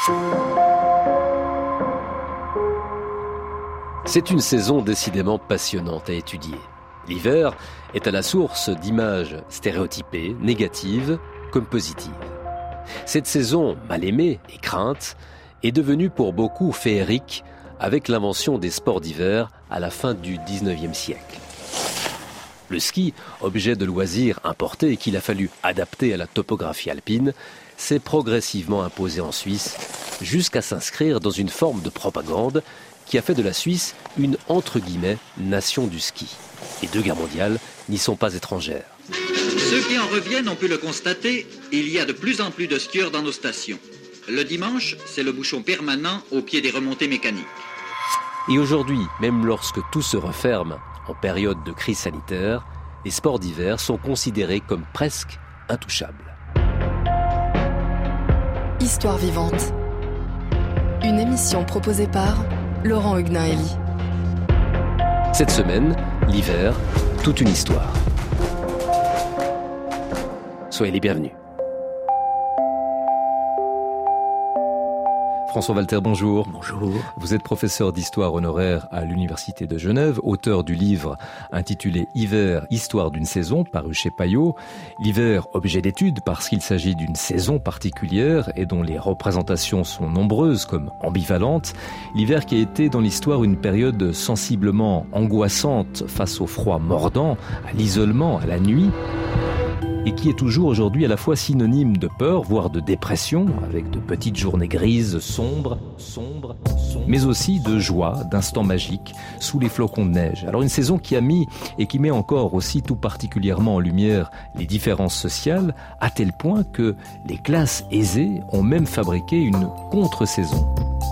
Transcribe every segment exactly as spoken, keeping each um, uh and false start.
C'est une saison décidément passionnante à étudier. L'hiver est à la source d'images stéréotypées, négatives comme positives. Cette saison, mal aimée et crainte, est devenue pour beaucoup féerique avec l'invention des sports d'hiver à la fin du dix-neuvième siècle. Le ski, objet de loisir importé et qu'il a fallu adapter à la topographie alpine, s'est progressivement imposé en Suisse jusqu'à s'inscrire dans une forme de propagande qui a fait de la Suisse une, entre guillemets, nation du ski. Les deux guerres mondiales n'y sont pas étrangères. Ceux qui en reviennent ont pu le constater, il y a de plus en plus de skieurs dans nos stations. Le dimanche, c'est le bouchon permanent au pied des remontées mécaniques. Et aujourd'hui, même lorsque tout se referme en période de crise sanitaire, les sports d'hiver sont considérés comme presque intouchables. Histoire vivante. Une émission proposée par Laurent Huguenin-Hélie. Cette semaine, l'hiver, toute une histoire. Soyez les bienvenus. François Walter, bonjour. Bonjour. Vous êtes professeur d'histoire honoraire à l'Université de Genève, auteur du livre intitulé « Hiver, histoire d'une saison » paru chez Payot. L'hiver, objet d'étude parce qu'il s'agit d'une saison particulière et dont les représentations sont nombreuses comme ambivalentes. L'hiver qui a été dans l'histoire une période sensiblement angoissante face au froid mordant, à l'isolement, à la nuit, et qui est toujours aujourd'hui à la fois synonyme de peur, voire de dépression, avec de petites journées grises, sombres, sombres, sombres, mais aussi de joie, d'instants magiques, sous les flocons de neige. Alors une saison qui a mis, et qui met encore aussi tout particulièrement en lumière les différences sociales, à tel point que les classes aisées ont même fabriqué une contre-saison.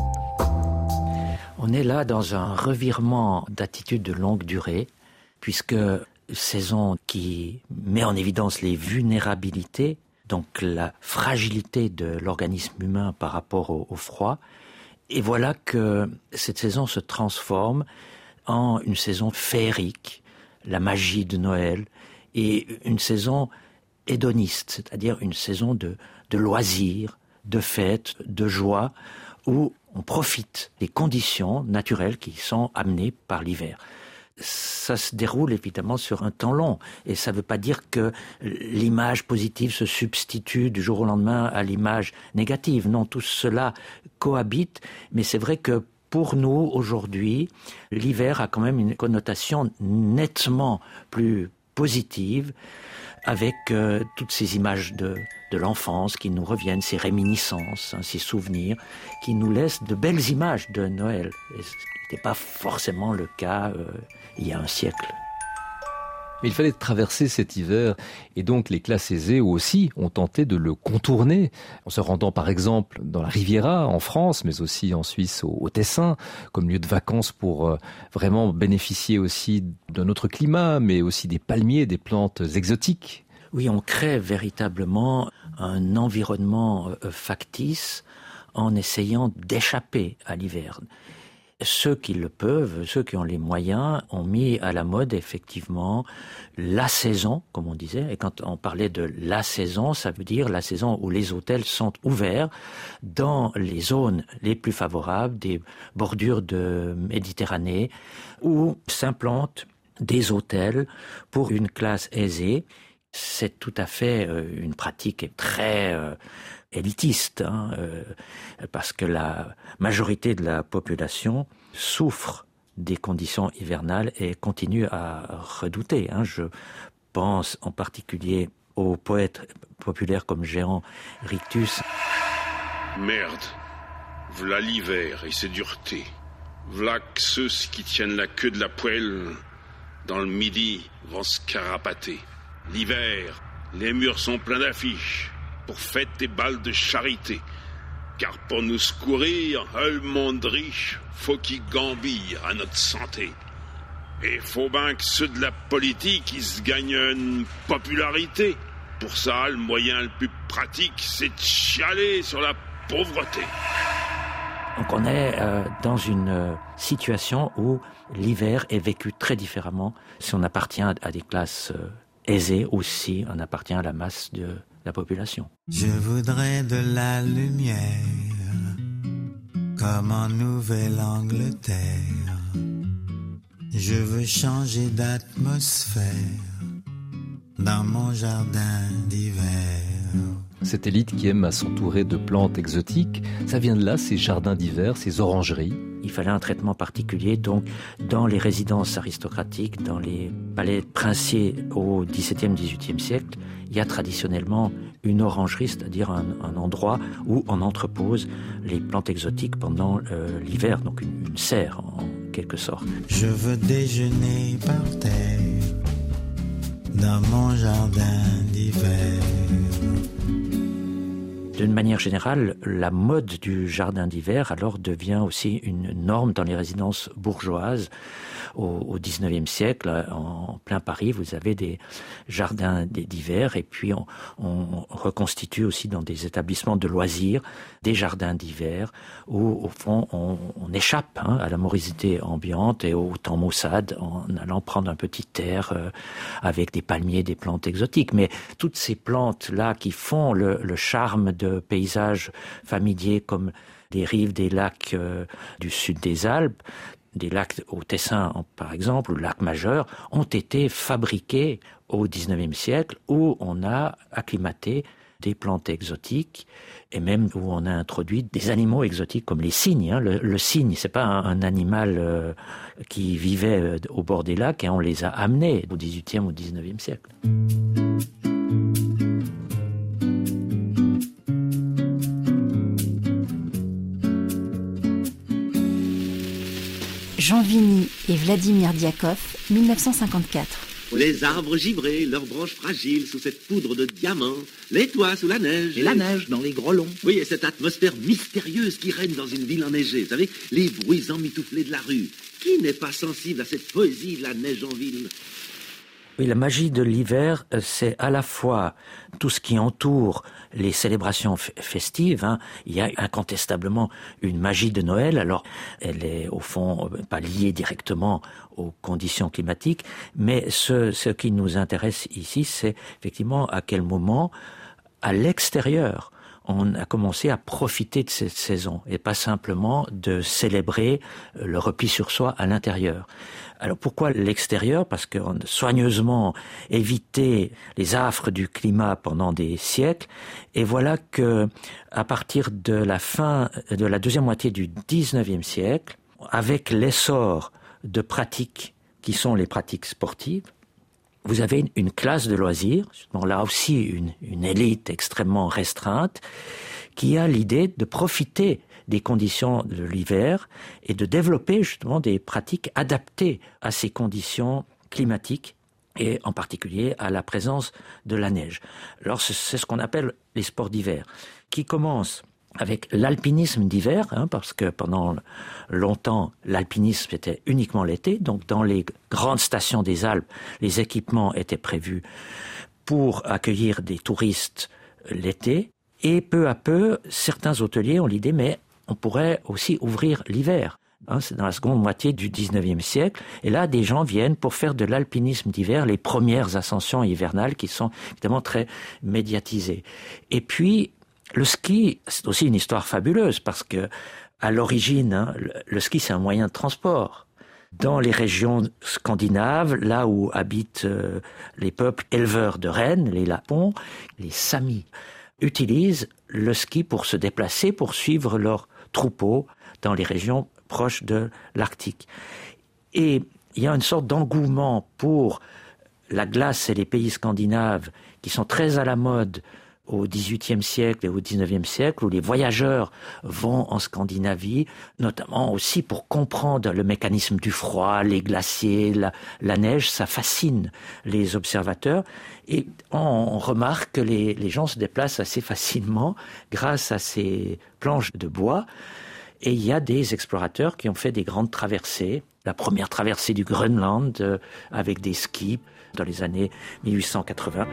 On est là dans un revirement d'attitude de longue durée, puisque saison qui met en évidence les vulnérabilités, donc la fragilité de l'organisme humain par rapport au, au froid. Et voilà que cette saison se transforme en une saison féerique, la magie de Noël, et une saison hédoniste, c'est-à-dire une saison de, de loisirs, de fêtes, de joie, où on profite des conditions naturelles qui sont amenées par l'hiver. Ça se déroule évidemment sur un temps long, et ça ne veut pas dire que l'image positive se substitue du jour au lendemain à l'image négative. Non, tout cela cohabite, mais c'est vrai que pour nous, aujourd'hui, l'hiver a quand même une connotation nettement plus positive, avec euh, toutes ces images de, de l'enfance qui nous reviennent, ces réminiscences, hein, ces souvenirs, qui nous laissent de belles images de Noël. Et ce n'était pas forcément le cas euh, il y a un siècle. Mais il fallait traverser cet hiver, et donc les classes aisées aussi ont tenté de le contourner, en se rendant par exemple dans la Riviera en France, mais aussi en Suisse au, au Tessin, comme lieu de vacances pour euh, vraiment bénéficier aussi d'un autre climat, mais aussi des palmiers, des plantes exotiques. Oui, on crée véritablement un environnement euh, factice en essayant d'échapper à l'hiver. Ceux qui le peuvent, ceux qui ont les moyens, ont mis à la mode effectivement la saison, comme on disait. Et quand on parlait de la saison, ça veut dire la saison où les hôtels sont ouverts dans les zones les plus favorables, des bordures de Méditerranée, où s'implantent des hôtels pour une classe aisée. C'est tout à fait euh, une pratique très euh, élitiste, hein, euh, parce que la majorité de la population souffre des conditions hivernales et continue à redouter. Hein. Je pense en particulier aux poètes populaires comme Jehan Rictus. Merde, v'là l'hiver et ses duretés. V'là que ceux qui tiennent la queue de la poêle dans le midi vont se carapater. L'hiver, les murs sont pleins d'affiches pour fêter des balles de charité. Car pour nous secourir, le monde riche, faut qu'il gambille à notre santé. Et faut bien que ceux de la politique, ils se gagnent une popularité. Pour ça, le moyen le plus pratique, c'est de chialer sur la pauvreté. Donc on est euh, dans une euh, situation où l'hiver est vécu très différemment si on appartient à des classes euh, aisées ou si on appartient à la masse de la population. Je voudrais de la lumière comme en Nouvelle-Angleterre. Je veux changer d'atmosphère dans mon jardin d'hiver. Cette élite qui aime à s'entourer de plantes exotiques, ça vient de là, ces jardins d'hiver, ces orangeries. Il fallait un traitement particulier, donc dans les résidences aristocratiques, dans les palais princiers au dix-septième, dix-huitième siècle, il y a traditionnellement une orangerie, c'est-à-dire un, un endroit où on entrepose les plantes exotiques pendant euh, l'hiver, donc une, une serre en quelque sorte. Je veux déjeuner par terre dans mon jardin d'hiver. D'une manière générale, la mode du jardin d'hiver alors devient aussi une norme dans les résidences bourgeoises. Au dix-neuvième siècle, en plein Paris, vous avez des jardins d'hiver et puis on, on reconstitue aussi dans des établissements de loisirs des jardins d'hiver où, au fond, on, on échappe hein, à la morosité ambiante et au temps maussade en allant prendre un petit air euh, avec des palmiers, des plantes exotiques. Mais toutes ces plantes-là qui font le, le charme de paysages familiers comme les rives des lacs euh, du sud des Alpes, des lacs au Tessin, par exemple, ou le lac majeur, ont été fabriqués au dix-neuvième siècle, où on a acclimaté des plantes exotiques, et même où on a introduit des animaux exotiques comme les cygnes. Hein. Le, le cygne, c'est pas un, un animal euh, qui vivait euh, au bord des lacs, et on les a amenés au dix-huitième ou dix-neuvième siècle. Jean Vigny et Vladimir Diakov, dix-neuf cent cinquante-quatre. Les arbres givrés, leurs branches fragiles sous cette poudre de diamants, les toits sous la neige. Et la neige dans les grelons. Oui, et cette atmosphère mystérieuse qui règne dans une ville enneigée. Vous savez, les bruits emmitouflés de la rue. Qui n'est pas sensible à cette poésie de la neige en ville ? Oui, la magie de l'hiver, c'est à la fois tout ce qui entoure les célébrations f- festives. Hein. Il y a incontestablement une magie de Noël. Alors, elle est au fond pas liée directement aux conditions climatiques, mais ce, ce qui nous intéresse ici, c'est effectivement à quel moment, à l'extérieur, on a commencé à profiter de cette saison et pas simplement de célébrer le repli sur soi à l'intérieur. Alors pourquoi l'extérieur ? Parce qu'on a soigneusement évité les affres du climat pendant des siècles, et voilà que à partir de la fin de la deuxième moitié du dix-neuvième siècle, avec l'essor de pratiques qui sont les pratiques sportives, vous avez une, une classe de loisirs, bon, là aussi une, une élite extrêmement restreinte, qui a l'idée de profiter des conditions de l'hiver et de développer justement des pratiques adaptées à ces conditions climatiques et en particulier à la présence de la neige. Alors c'est ce qu'on appelle les sports d'hiver, qui commencent avec l'alpinisme d'hiver, hein, parce que pendant longtemps, l'alpinisme était uniquement l'été. Donc, dans les grandes stations des Alpes, les équipements étaient prévus pour accueillir des touristes l'été. Et peu à peu, certains hôteliers ont l'idée, mais on pourrait aussi ouvrir l'hiver. Hein, c'est dans la seconde moitié du dix-neuvième siècle. Et là, des gens viennent pour faire de l'alpinisme d'hiver, les premières ascensions hivernales qui sont évidemment très médiatisées. Et puis, le ski, c'est aussi une histoire fabuleuse parce que, à l'origine, hein, le, le ski, c'est un moyen de transport. Dans les régions scandinaves, là où habitent euh, les peuples éleveurs de rennes, les Lapons, les Samis, utilisent le ski pour se déplacer, pour suivre leurs troupeaux dans les régions proches de l'Arctique. Et il y a une sorte d'engouement pour la glace et les pays scandinaves qui sont très à la mode au dix-huitième siècle et au dix-neuvième siècle, où les voyageurs vont en Scandinavie, notamment aussi pour comprendre le mécanisme du froid, les glaciers, la, la neige, ça fascine les observateurs. Et on remarque que les, les gens se déplacent assez facilement grâce à ces planches de bois. Et il y a des explorateurs qui ont fait des grandes traversées. La première traversée du Groenland euh, avec des skis dans les années mille huit cent quatre-vingts.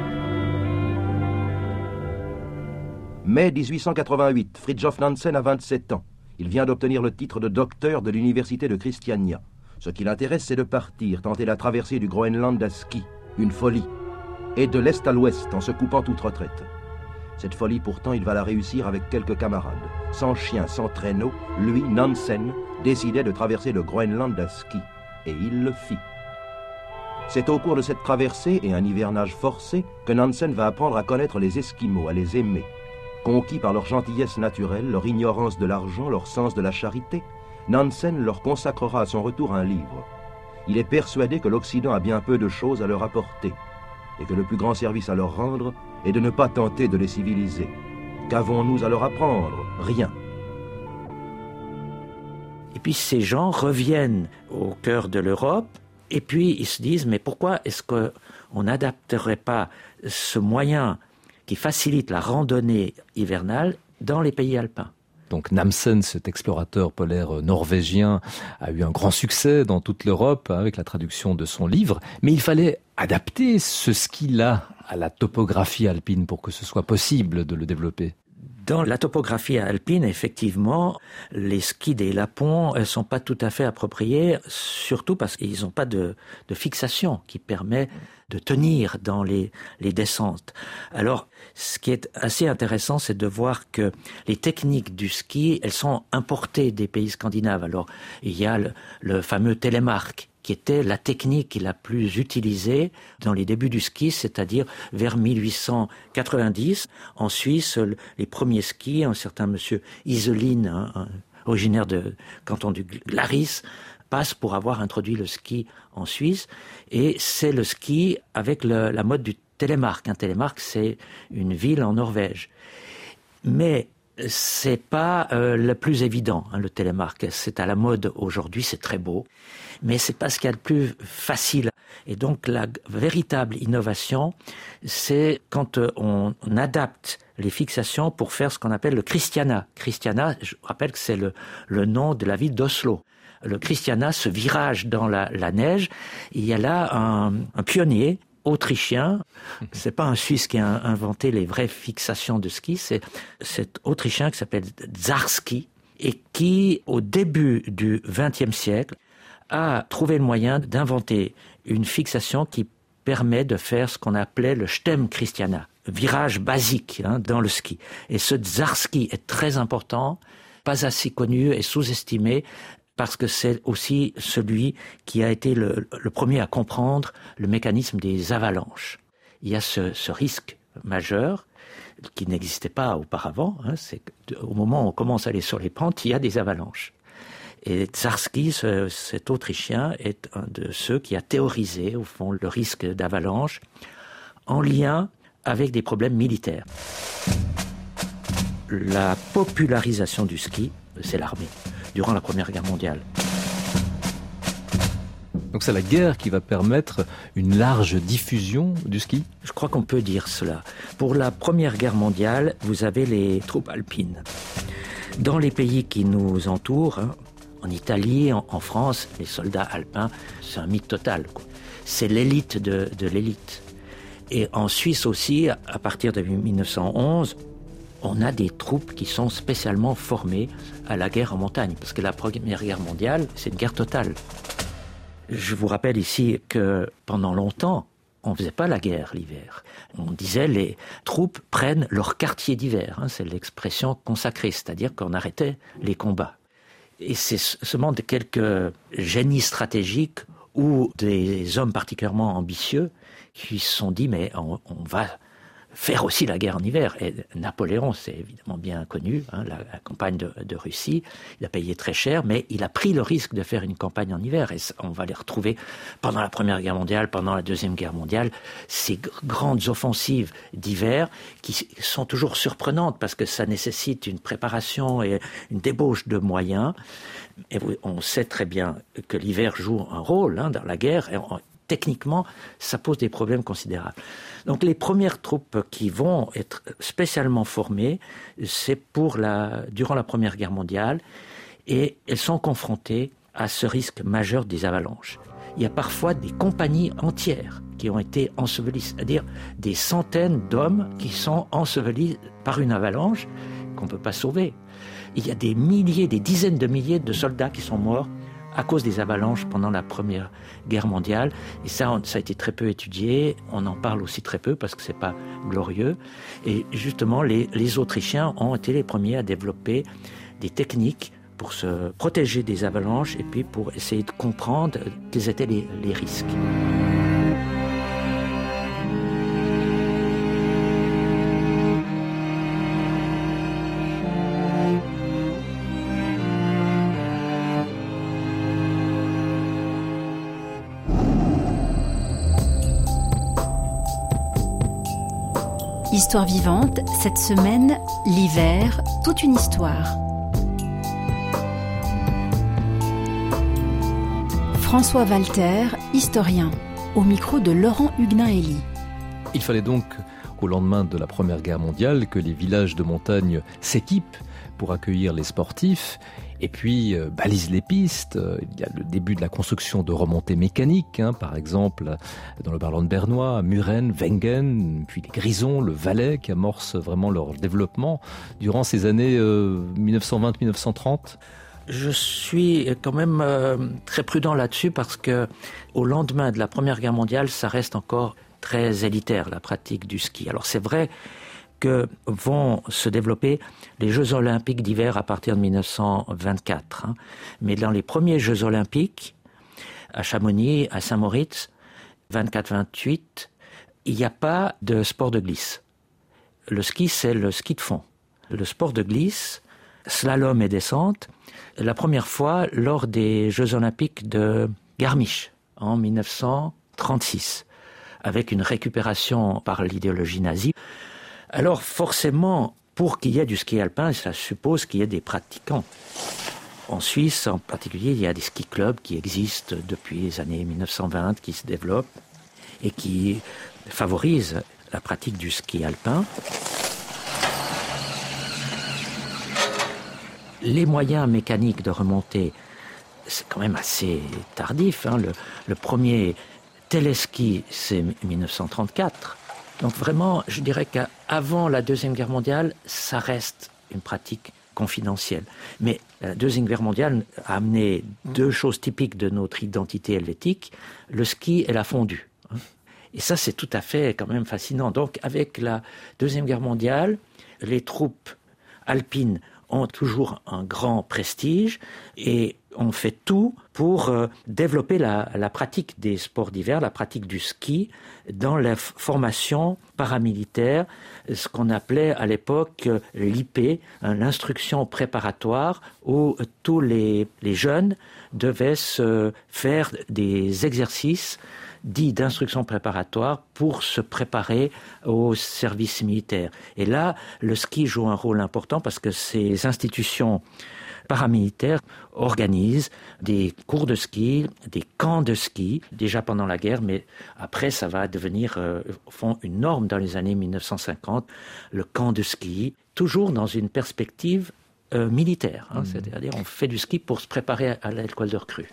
mai dix-huit cent quatre-vingt-huit, Fridtjof Nansen a vingt-sept ans. Il vient d'obtenir le titre de docteur de l'université de Christiania. Ce qui l'intéresse, c'est de partir, tenter la traversée du Groenland à ski, une folie, et de l'est à l'ouest en se coupant toute retraite. Cette folie, pourtant, il va la réussir avec quelques camarades. Sans chien, sans traîneau, lui, Nansen, décidait de traverser le Groenland à ski. Et il le fit. C'est au cours de cette traversée et un hivernage forcé que Nansen va apprendre à connaître les Esquimaux, à les aimer. Conquis par leur gentillesse naturelle, leur ignorance de l'argent, leur sens de la charité, Nansen leur consacrera à son retour un livre. Il est persuadé que l'Occident a bien peu de choses à leur apporter et que le plus grand service à leur rendre est de ne pas tenter de les civiliser. Qu'avons-nous à leur apprendre? Rien. Et puis ces gens reviennent au cœur de l'Europe et puis ils se disent mais pourquoi est-ce qu'on n'adapterait pas ce moyen qui facilite la randonnée hivernale dans les pays alpins? Donc Nansen, cet explorateur polaire norvégien, a eu un grand succès dans toute l'Europe avec la traduction de son livre. Mais il fallait adapter ce ski-là à la topographie alpine pour que ce soit possible de le développer. Dans la topographie alpine, effectivement, les skis des Lapons ne sont pas tout à fait appropriés, surtout parce qu'ils n'ont pas de, de fixation qui permet de tenir dans les, les descentes. Alors, ce qui est assez intéressant, c'est de voir que les techniques du ski, elles sont importées des pays scandinaves. Alors, il y a le, le fameux télémark, qui était la technique la plus utilisée dans les débuts du ski, c'est-à-dire vers mille huit cent quatre-vingt-dix. En Suisse, les premiers skis, un certain monsieur Iselin, un, un, originaire de canton du Glaris, passe pour avoir introduit le ski en Suisse. Et c'est le ski avec le, la mode du télémark. Un télémark, c'est une ville en Norvège. Mais c'est pas euh, le plus évident, hein, le télémark. C'est à la mode aujourd'hui, c'est très beau, mais c'est pas ce qu'il y a de plus facile. Et donc la véritable innovation, c'est quand euh, on, on adapte les fixations pour faire ce qu'on appelle le Christiana. Christiana, je rappelle que c'est le, le nom de la ville d'Oslo. Le Christiana, ce virage dans la, la neige, il y a là un, un pionnier autrichien, c'est pas un Suisse qui a inventé les vraies fixations de ski, c'est cet Autrichien qui s'appelle Zárski et qui, au début du vingtième siècle, a trouvé le moyen d'inventer une fixation qui permet de faire ce qu'on appelait le Stem Christiana, virage basique hein, dans le ski. Et ce Zárski est très important, pas assez connu et sous-estimé, parce que c'est aussi celui qui a été le, le premier à comprendre le mécanisme des avalanches. Il y a ce, ce risque majeur qui n'existait pas auparavant. Hein, c'est au moment où on commence à aller sur les pentes, il y a des avalanches. Et Zárski, ce, cet Autrichien, est un de ceux qui a théorisé, au fond, le risque d'avalanche en lien avec des problèmes militaires. La popularisation du ski, c'est l'armée. Durant la Première Guerre mondiale. Donc c'est la guerre qui va permettre une large diffusion du ski? Je crois qu'on peut dire cela. Pour la Première Guerre mondiale, vous avez les troupes alpines. Dans les pays qui nous entourent, hein, en Italie, en, en France, les soldats alpins, c'est un mythe total, quoi. C'est l'élite de, de l'élite. Et en Suisse aussi, à partir de mille neuf cent onze, on a des troupes qui sont spécialement formées à la guerre en montagne, parce que la Première Guerre mondiale, c'est une guerre totale. Je vous rappelle ici que pendant longtemps, on ne faisait pas la guerre l'hiver. On disait les troupes prennent leur quartier d'hiver, hein, c'est l'expression consacrée, c'est-à-dire qu'on arrêtait les combats. Et c'est seulement de quelques génies stratégiques ou des hommes particulièrement ambitieux qui se sont dit mais on, on va faire aussi la guerre en hiver. Et Napoléon, c'est évidemment bien connu, hein, la, la campagne de, de Russie, il a payé très cher, mais il a pris le risque de faire une campagne en hiver. Et on va les retrouver pendant la Première Guerre mondiale, pendant la Deuxième Guerre mondiale, ces g- grandes offensives d'hiver qui sont toujours surprenantes parce que ça nécessite une préparation et une débauche de moyens. Et on sait très bien que l'hiver joue un rôle hein, dans la guerre. Et on, techniquement, ça pose des problèmes considérables. Donc les premières troupes qui vont être spécialement formées, c'est pour la, durant la Première Guerre mondiale, et elles sont confrontées à ce risque majeur des avalanches. Il y a parfois des compagnies entières qui ont été ensevelies, c'est-à-dire des centaines d'hommes qui sont ensevelis par une avalanche qu'on ne peut pas sauver. Il y a des milliers, des dizaines de milliers de soldats qui sont morts à cause des avalanches pendant la Première Guerre mondiale. Et ça, on, ça a été très peu étudié. On en parle aussi très peu parce que c'est pas glorieux. Et justement, les, les Autrichiens ont été les premiers à développer des techniques pour se protéger des avalanches et puis pour essayer de comprendre quels étaient les, les risques. Histoire vivante, cette semaine, l'hiver, toute une histoire. François Walter, historien, au micro de Laurent Huguenin-Hélie. Il fallait donc, au lendemain de la Première Guerre mondiale, que les villages de montagne s'équipent pour accueillir les sportifs et puis euh, balisent les pistes. Il y a le début de la construction de remontées mécaniques, hein, par exemple dans le Barlande bernois, à Muren, Wengen, puis les Grisons, le Valais, qui amorcent vraiment leur développement durant ces années euh, dix-neuf cent vingt à dix-neuf cent trente. Je suis quand même euh, très prudent là-dessus parce que au lendemain de la Première Guerre mondiale, ça reste encore très élitaire, la pratique du ski. Alors c'est vrai que vont se développer les Jeux olympiques d'hiver à partir de dix-neuf cent vingt-quatre. Hein. Mais dans les premiers Jeux olympiques, à Chamonix, à Saint-Moritz, vingt-quatre vingt-huit, il n'y a pas de sport de glisse. Le ski, c'est le ski de fond. Le sport de glisse, slalom et descente, la première fois lors des Jeux olympiques de Garmisch en dix-neuf cent trente-six, avec une récupération par l'idéologie nazie. Alors forcément, pour qu'il y ait du ski alpin, ça suppose qu'il y ait des pratiquants. En Suisse, en particulier, il y a des ski clubs qui existent depuis les années dix-neuf cent vingt, qui se développent et qui favorisent la pratique du ski alpin. Les moyens mécaniques de remontée, c'est quand même assez tardif. Hein. Le, le premier téléski, c'est dix-neuf cent trente-quatre. Donc vraiment, je dirais qu'avant la Deuxième Guerre mondiale, ça reste une pratique confidentielle. Mais la Deuxième Guerre mondiale a amené deux choses typiques de notre identité helvétique, le ski et la fondue. Et ça, c'est tout à fait quand même fascinant. Donc avec la Deuxième Guerre mondiale, les troupes alpines ont toujours un grand prestige et on fait tout pour euh, développer la, la pratique des sports d'hiver, la pratique du ski dans la f- formation paramilitaire, ce qu'on appelait à l'époque euh, l'I P, hein, l'instruction préparatoire, où euh, tous les, les jeunes devaient se faire des exercices dits d'instruction préparatoire pour se préparer au service militaire. Et là, le ski joue un rôle important parce que ces institutions paramilitaires organisent des cours de ski, des camps de ski, déjà pendant la guerre, mais après ça va devenir euh, au fond une norme dans les années dix-neuf cent cinquante, le camp de ski, toujours dans une perspective euh, militaire, hein, mmh. C'est-à-dire on fait du ski pour se préparer à l'école de recrues.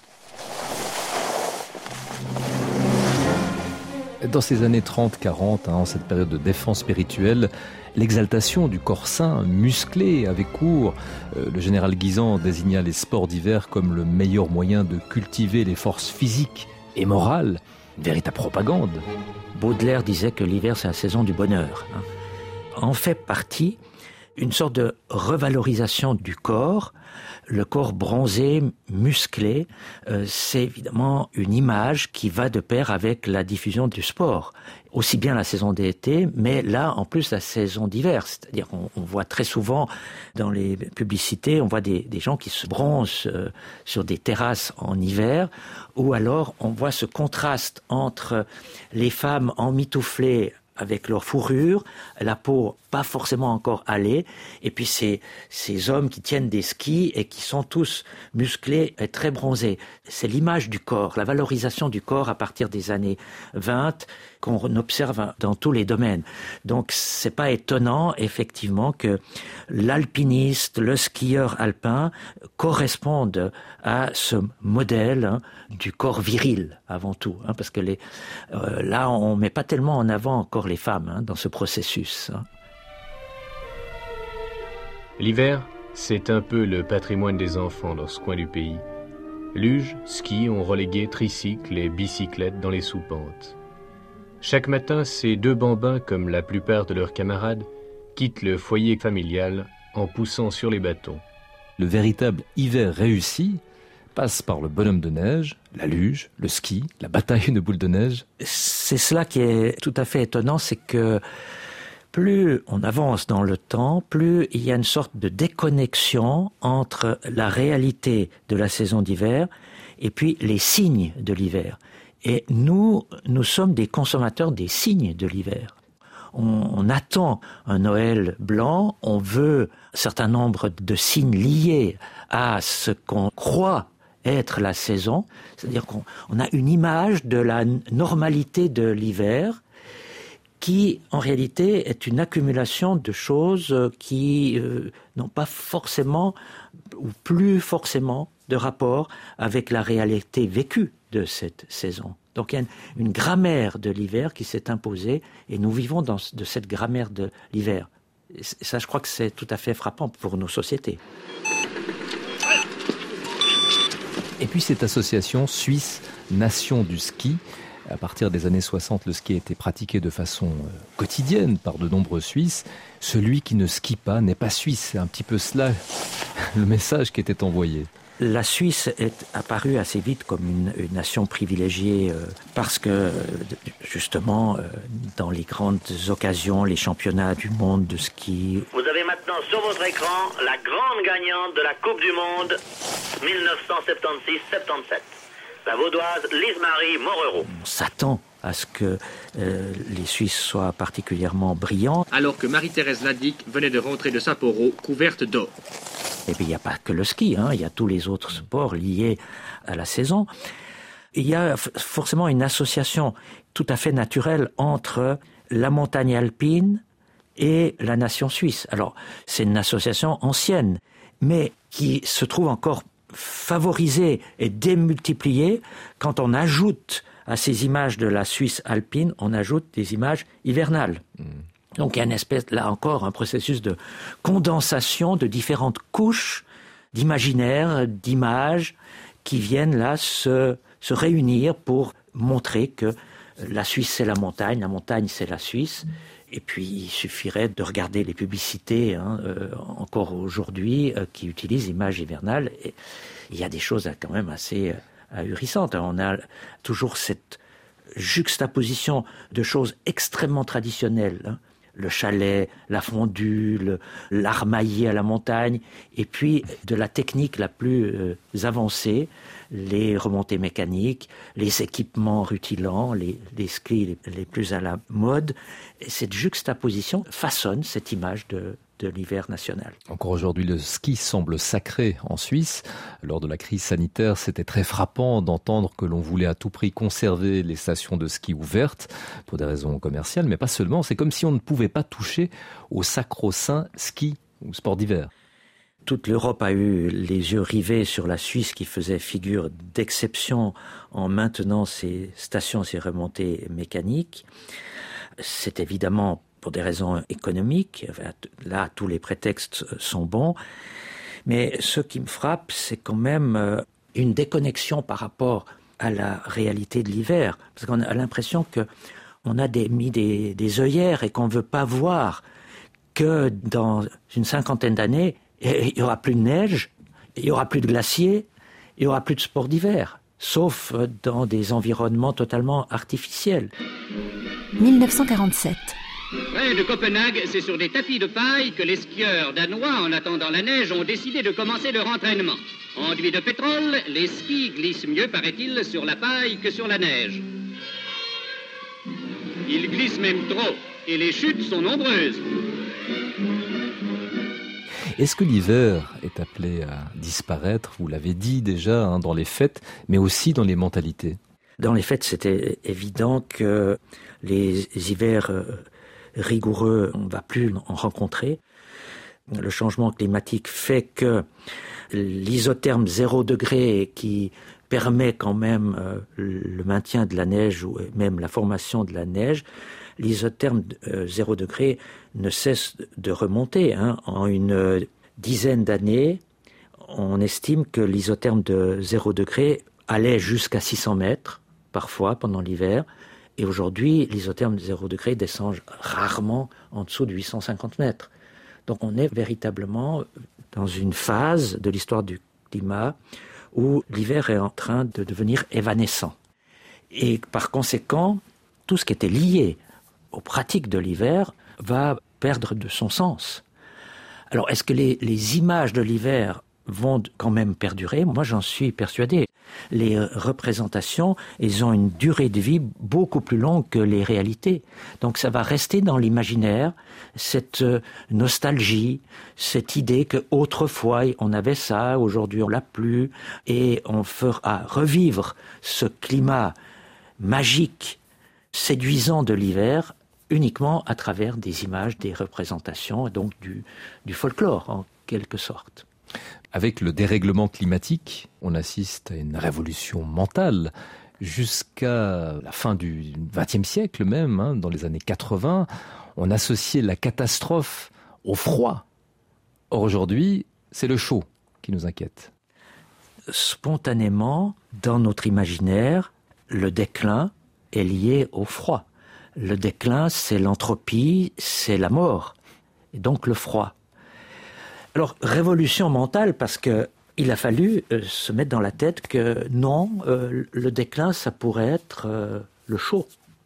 Dans ces années trente quarante, hein, en cette période de défense spirituelle, l'exaltation du corps sain, musclé, avait cours. Euh, le général Guisan désigna les sports d'hiver comme le meilleur moyen de cultiver les forces physiques et morales. Une véritable propagande. Baudelaire disait que l'hiver, c'est la saison du bonheur. Hein. En fait partie une sorte de revalorisation du corps. Le corps bronzé, musclé, euh, c'est évidemment une image qui va de pair avec la diffusion du sport. Aussi bien la saison d'été, mais là, en plus, la saison d'hiver. C'est-à-dire qu'on on voit très souvent dans les publicités, on voit des, des gens qui se bronzent euh, sur des terrasses en hiver, ou alors on voit ce contraste entre les femmes emmitouflées avec leur fourrure, la peau pas forcément encore hâlée, et puis ces, ces hommes qui tiennent des skis et qui sont tous musclés et très bronzés. C'est l'image du corps, la valorisation du corps à partir des années vingt qu'on observe dans tous les domaines. Donc c'est pas étonnant effectivement que l'alpiniste, le skieur alpin correspondent à ce modèle hein, du corps viril avant tout, hein, parce que les, euh, là on met pas tellement en avant encore les femmes hein, dans ce processus. Hein. L'hiver, c'est un peu le patrimoine des enfants dans ce coin du pays. Luge, ski ont relégué tricycles et bicyclettes dans les sous-pentes. Chaque matin, ces deux bambins, comme la plupart de leurs camarades, quittent le foyer familial en poussant sur les bâtons. Le véritable hiver réussi passe par le bonhomme de neige, la luge, le ski, la bataille de boules de neige. C'est cela qui est tout à fait étonnant, c'est que plus on avance dans le temps, plus il y a une sorte de déconnexion entre la réalité de la saison d'hiver et puis les signes de l'hiver. Et nous, nous sommes des consommateurs des signes de l'hiver. On, on attend un Noël blanc, on veut un certain nombre de signes liés à ce qu'on croit être la saison, c'est-à-dire qu'on on a une image de la normalité de l'hiver qui, en réalité, est une accumulation de choses qui euh, n'ont pas forcément, ou plus forcément, de rapport avec la réalité vécue de cette saison. Donc il y a une, une grammaire de l'hiver qui s'est imposée, et nous vivons dans de cette grammaire de l'hiver. Et ça, je crois que c'est tout à fait frappant pour nos sociétés. Et puis cette association suisse Nation du ski, à partir des années soixante, le ski a été pratiqué de façon quotidienne par de nombreux Suisses. Celui qui ne skie pas n'est pas suisse. C'est un petit peu cela le message qui était envoyé. La Suisse est apparue assez vite comme une, une nation privilégiée euh, parce que, justement, euh, dans les grandes occasions, les championnats du monde de ski... Vous avez maintenant sur votre écran la grande gagnante de la Coupe du Monde dix-neuf cent soixante-six soixante-dix-sept. La vaudoise Lise-Marie Moreau. On s'attend à ce que euh, les Suisses soient particulièrement brillants. Alors que Marie-Thérèse Ladic venait de rentrer de Sapporo couverte d'or. Et puis il n'y a pas que le ski, hein, il y a tous les autres sports liés à la saison. Il y a f- forcément une association tout à fait naturelle entre la montagne alpine et la nation suisse. Alors c'est une association ancienne, mais qui se trouve encore favorisée et démultipliée quand on ajoute à ces images de la Suisse alpine, on ajoute des images hivernales. Mmh. Donc il y a une espèce, là encore, un processus de condensation de différentes couches d'imaginaire, d'images qui viennent là se, se réunir pour montrer que la Suisse c'est la montagne, la montagne c'est la Suisse. Et puis il suffirait de regarder les publicités hein, euh, encore aujourd'hui euh, qui utilisent images hivernales. Et il y a des choses quand même assez euh, ahurissantes. On a toujours cette juxtaposition de choses extrêmement traditionnelles. Hein. Le chalet, la fondue, le, l'art maillé à la montagne, et puis de la technique la plus euh, avancée, les remontées mécaniques, les équipements rutilants, les, les skis les, les plus à la mode. Et cette juxtaposition façonne cette image de, de l'hiver national. Encore aujourd'hui, le ski semble sacré en Suisse. Lors de la crise sanitaire, c'était très frappant d'entendre que l'on voulait à tout prix conserver les stations de ski ouvertes pour des raisons commerciales, mais pas seulement. C'est comme si on ne pouvait pas toucher au sacro-saint ski ou sport d'hiver. Toute l'Europe a eu les yeux rivés sur la Suisse qui faisait figure d'exception en maintenant ses stations, ses remontées mécaniques. C'est évidemment pour des raisons économiques. Là, tous les prétextes sont bons. Mais ce qui me frappe, c'est quand même une déconnexion par rapport à la réalité de l'hiver. Parce qu'on a l'impression qu'on a des, mis des, des œillères et qu'on ne veut pas voir que dans une cinquantaine d'années, il n'y aura plus de neige, il n'y aura plus de glaciers, il n'y aura plus de sport d'hiver, sauf dans des environnements totalement artificiels. dix-neuf cent quarante-sept. Près de Copenhague, c'est sur des tapis de paille que les skieurs danois, en attendant la neige, ont décidé de commencer leur entraînement. Enduits de pétrole, les skis glissent mieux, paraît-il, sur la paille que sur la neige. Ils glissent même trop, et les chutes sont nombreuses. Est-ce que l'hiver est appelé à disparaître ? Vous l'avez dit déjà hein, dans les fêtes, mais aussi dans les mentalités. Dans les fêtes, c'était évident que les hivers rigoureux, on ne va plus en rencontrer. Le changement climatique fait que l'isotherme zéro degré qui permet quand même le maintien de la neige ou même la formation de la neige, l'isotherme zéro degré ne cesse de remonter. Hein. En une dizaine d'années, on estime que l'isotherme de zéro degré allait jusqu'à six cents mètres, parfois, pendant l'hiver. Et aujourd'hui, l'isotherme de zéro degré descend rarement en dessous de huit cent cinquante mètres. Donc on est véritablement dans une phase de l'histoire du climat où l'hiver est en train de devenir évanescent. Et par conséquent, tout ce qui était lié aux pratiques de l'hiver va perdre de son sens. Alors, est-ce que les, les images de l'hiver vont quand même perdurer? Moi, j'en suis persuadé. Les représentations, elles ont une durée de vie beaucoup plus longue que les réalités. Donc, ça va rester dans l'imaginaire, cette nostalgie, cette idée qu'autrefois, on avait ça, aujourd'hui, on l'a plus, et on fera revivre ce climat magique, séduisant de l'hiver, uniquement à travers des images, des représentations, et donc du, du folklore, en quelque sorte. Avec le dérèglement climatique, on assiste à une révolution mentale. Jusqu'à la fin du vingtième siècle même, hein, dans les années quatre-vingts, on associait la catastrophe au froid. Or aujourd'hui, c'est le chaud qui nous inquiète. Spontanément, dans notre imaginaire, le déclin est lié au froid. Le déclin, c'est l'entropie, c'est la mort, et donc le froid. Alors, révolution mentale, parce que il a fallu euh, se mettre dans la tête que non, euh, le déclin, ça pourrait être euh, le chaud.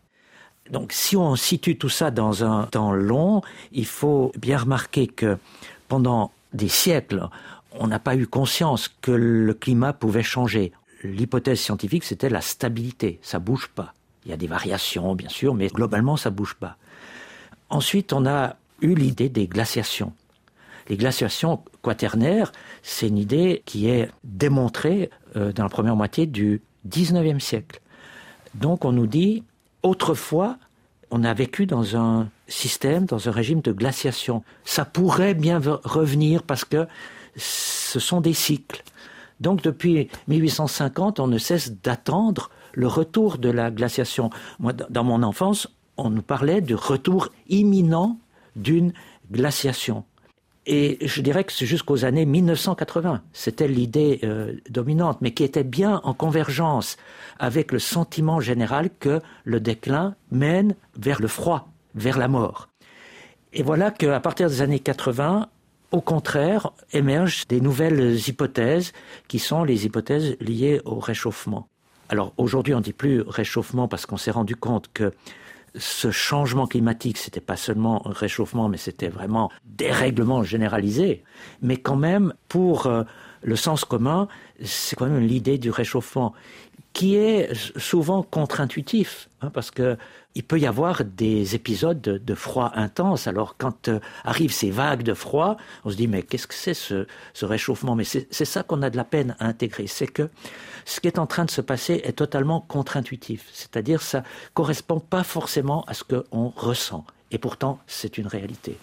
Donc, si on situe tout ça dans un temps long, il faut bien remarquer que pendant des siècles, on n'a pas eu conscience que le climat pouvait changer. L'hypothèse scientifique, c'était la stabilité, ça bouge pas. Il y a des variations, bien sûr, mais globalement, ça bouge pas. Ensuite, on a eu l'idée des glaciations. Les glaciations quaternaires, c'est une idée qui est démontrée euh, dans la première moitié du dix-neuvième siècle. Donc, on nous dit, autrefois, on a vécu dans un système, dans un régime de glaciation. Ça pourrait bien revenir parce que ce sont des cycles. Donc, depuis mille huit cent cinquante, on ne cesse d'attendre le retour de la glaciation. Moi, dans mon enfance, on nous parlait du retour imminent d'une glaciation. Et je dirais que c'est jusqu'aux années mille neuf cent quatre-vingts. C'était l'idée euh, dominante, mais qui était bien en convergence avec le sentiment général que le déclin mène vers le froid, vers la mort. Et voilà qu'à partir des années quatre-vingts, au contraire, émergent des nouvelles hypothèses qui sont les hypothèses liées au réchauffement. Alors aujourd'hui, on ne dit plus réchauffement parce qu'on s'est rendu compte que ce changement climatique, c'était pas seulement un réchauffement, mais c'était vraiment dérèglement généralisé. Mais quand même, pour euh, le sens commun, c'est quand même l'idée du réchauffement qui est souvent contre-intuitif, hein, parce que il peut y avoir des épisodes de, de froid intense. Alors quand euh, arrivent ces vagues de froid, on se dit mais qu'est-ce que c'est ce, ce réchauffement? Mais c'est, c'est ça qu'on a de la peine à intégrer, c'est que ce qui est en train de se passer est totalement contre-intuitif, c'est-à-dire ça correspond pas forcément à ce qu'on ressent, et pourtant c'est une réalité.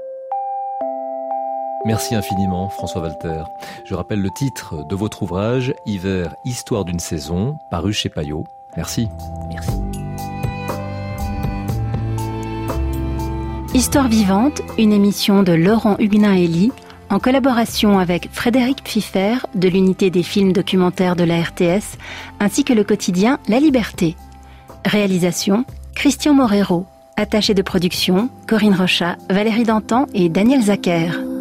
Merci infiniment François Walter. Je rappelle le titre de votre ouvrage, Hiver, histoire d'une saison, paru chez Payot. Merci. Merci. Histoire vivante, une émission de Laurent Huguenin-Hélie, en collaboration avec Frédéric Pfiffer de l'unité des films documentaires de la R T S, ainsi que le quotidien La Liberté. Réalisation, Christian Morero. Attaché de production, Corinne Rochat, Valérie Dantan et Daniel Zacher.